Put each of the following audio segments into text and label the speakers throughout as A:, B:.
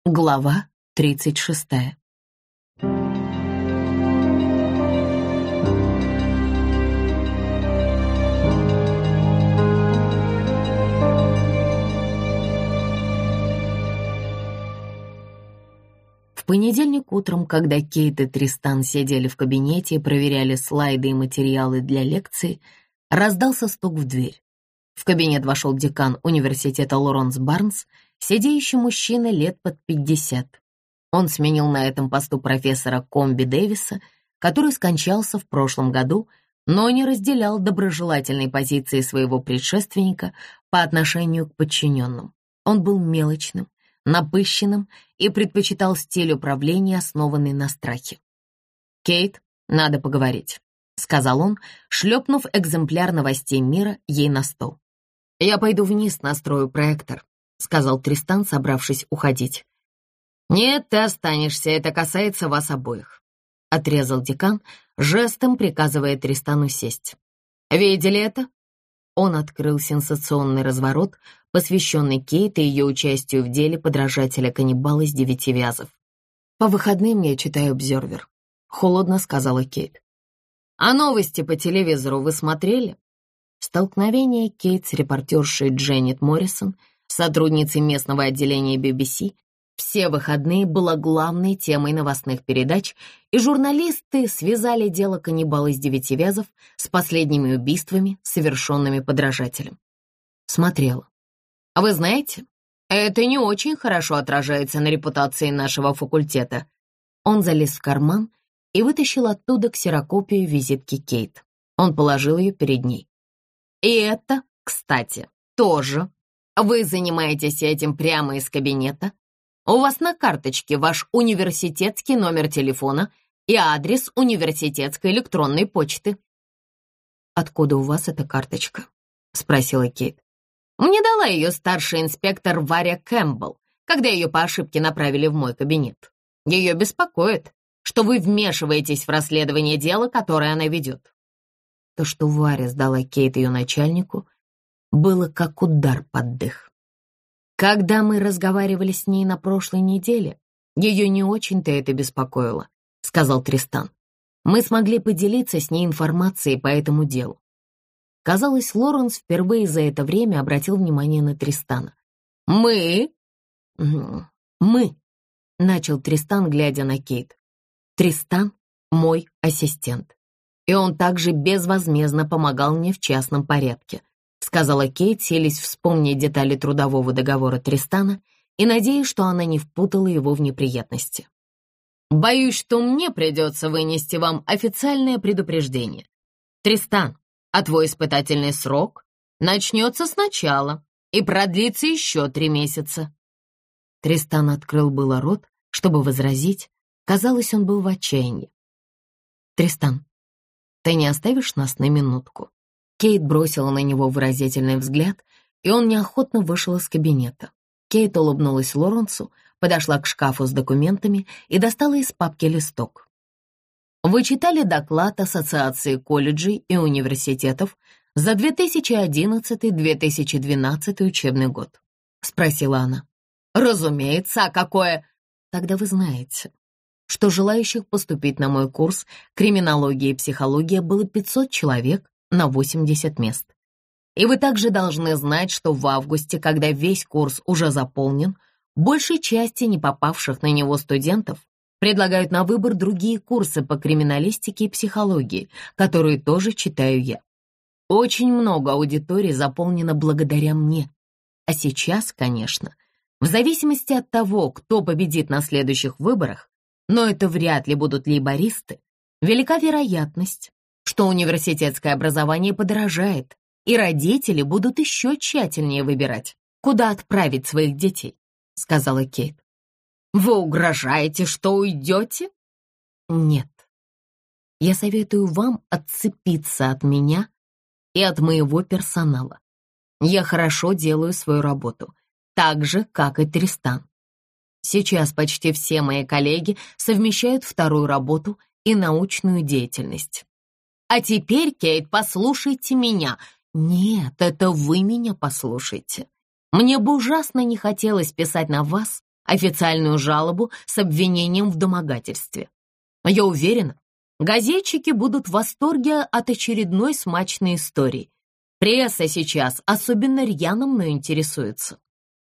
A: Глава 36. В понедельник утром, когда Кейт и Тристан сидели в кабинете и проверяли слайды и материалы для лекции, раздался стук в дверь. В кабинет вошел декан университета Лоренс Барнс, сидящий мужчина лет под 50. Он сменил на этом посту профессора Комби Дэвиса, который скончался в прошлом году, но не разделял доброжелательной позиции своего предшественника по отношению к подчиненным. Он был мелочным, напыщенным и предпочитал стиль управления, основанный на страхе. «Кейт, надо поговорить», — сказал он, шлепнув экземпляр новостей мира ей на стол. «Я пойду вниз, настрою проектор», — сказал Тристан, собравшись уходить. «Нет, ты останешься, это касается вас обоих», — отрезал декан, жестом приказывая Тристану сесть. «Видели это?» Он открыл сенсационный разворот, посвященный Кейт и ее участию в деле подражателя-каннибала из 9 вязов. «По выходным я читаю «Обзервер», — холодно сказала Кейт. «А новости по телевизору вы смотрели?» Столкновение Кейт с репортершей Дженнет Моррисон, сотрудницей местного отделения BBC, все выходные было главной темой новостных передач, и журналисты связали дело каннибала из 9 вязов с последними убийствами, совершенными подражателем. Смотрела. А вы знаете, это не очень хорошо отражается на репутации нашего факультета. Он залез в карман и вытащил оттуда ксерокопию визитки Кейт. Он положил ее перед ней. И это, кстати, тоже. Вы занимаетесь этим прямо из кабинета. У вас на карточке ваш университетский номер телефона и адрес университетской электронной почты. «Откуда у вас эта карточка?» — спросила Кейт. «Мне дала ее старший инспектор Варя Кэмпбелл, когда ее по ошибке направили в мой кабинет. Ее беспокоит, что вы вмешиваетесь в расследование дела, которое она ведет». То, что Варя сдала Кейт ее начальнику, было как удар под дых. Когда мы разговаривали с ней на прошлой неделе, ее не очень-то это беспокоило, сказал Тристан. Мы смогли поделиться с ней информацией по этому делу. Казалось, Лоренс впервые за это время обратил внимание на Тристана. «Мы?» «Мы», — начал Тристан, глядя на Кейт. «Тристан — мой ассистент, и он также безвозмездно помогал мне в частном порядке», сказала Кейт, селись вспомнить детали трудового договора Тристана и надеясь, что она не впутала его в неприятности. «Боюсь, что мне придется вынести вам официальное предупреждение. Тристан, а твой испытательный срок начнется сначала и продлится еще 3 месяца». Тристан открыл было рот, чтобы возразить. Казалось, он был в отчаянии. «Тристан, ты не оставишь нас на минутку?» Кейт бросила на него выразительный взгляд, и он неохотно вышел из кабинета. Кейт улыбнулась Лоренсу, подошла к шкафу с документами и достала из папки листок. «Вы читали доклад Ассоциации колледжей и университетов за 2011-2012 учебный год?» — спросила она. «Разумеется, а какое...» «Тогда вы знаете, что желающих поступить на мой курс «Криминология и психология» было 500 человек на 80 мест. И вы также должны знать, что в августе, когда весь курс уже заполнен, большей части не попавших на него студентов предлагают на выбор другие курсы по криминалистике и психологии, которые тоже читаю я. Очень много аудиторий заполнено благодаря мне. А сейчас, конечно, в зависимости от того, кто победит на следующих выборах, но это вряд ли будут лейбористы, велика вероятность, что университетское образование подорожает, и родители будут еще тщательнее выбирать, куда отправить своих детей», — сказала Кейт. «Вы угрожаете, что уйдете?» «Нет. Я советую вам отцепиться от меня и от моего персонала. Я хорошо делаю свою работу, так же, как и Тристан. Сейчас почти все мои коллеги совмещают вторую работу и научную деятельность. А теперь, Кейт, послушайте меня. Нет, это вы меня послушайте. Мне бы ужасно не хотелось писать на вас официальную жалобу с обвинением в домогательстве. Я уверена, газетчики будут в восторге от очередной смачной истории. Пресса сейчас особенно рьяно мной интересуется».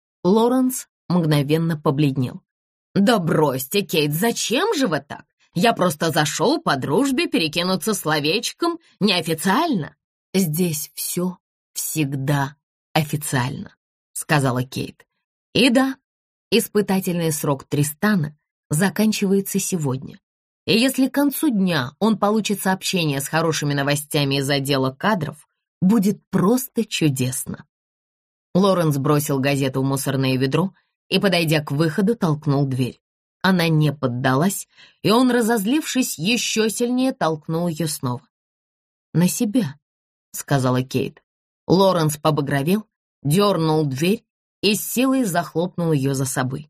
A: Лоренс мгновенно побледнел. «Да бросьте, Кейт, зачем же вы так? Я просто зашел по дружбе перекинуться словечком неофициально». «Здесь все всегда официально», — сказала Кейт. «И да, испытательный срок Тристана заканчивается сегодня. И если к концу дня он получит сообщение с хорошими новостями из отдела кадров, будет просто чудесно». Лоренс бросил газету в мусорное ведро и, подойдя к выходу, толкнул дверь. Она не поддалась, и он, разозлившись, еще сильнее толкнул ее снова. «На себя», — сказала Кейт. Лоренс побагровел, дернул дверь и с силой захлопнул ее за собой.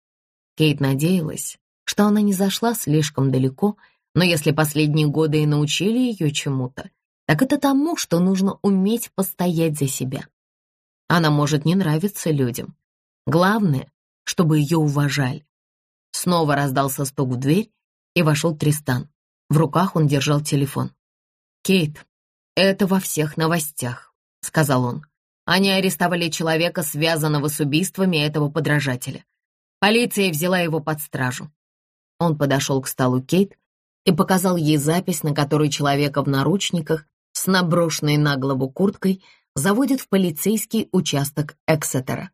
A: Кейт надеялась, что она не зашла слишком далеко, но если последние годы и научили ее чему-то, так это тому, что нужно уметь постоять за себя. Она может не нравиться людям. Главное, чтобы ее уважали. Снова раздался стук в дверь, и вошел Тристан. В руках он держал телефон. «Кейт, это во всех новостях», — сказал он. «Они арестовали человека, связанного с убийствами этого подражателя. Полиция взяла его под стражу». Он подошел к столу Кейт и показал ей запись, на которой человека в наручниках с наброшенной на голову курткой заводят в полицейский участок Эксетера.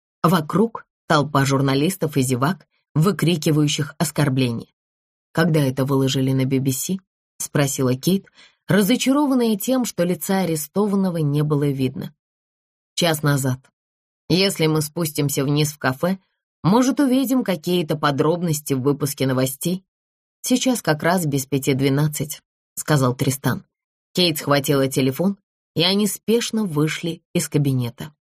A: Вокруг толпа журналистов и зевак, выкрикивающих оскорбления. «Когда это выложили на BBC?» — спросила Кейт, разочарованная тем, что лица арестованного не было видно. «Час назад. Если мы спустимся вниз в кафе, может, увидим какие-то подробности в выпуске новостей. Сейчас как раз без 5:12», — сказал Тристан. Кейт схватила телефон, и они спешно вышли из кабинета.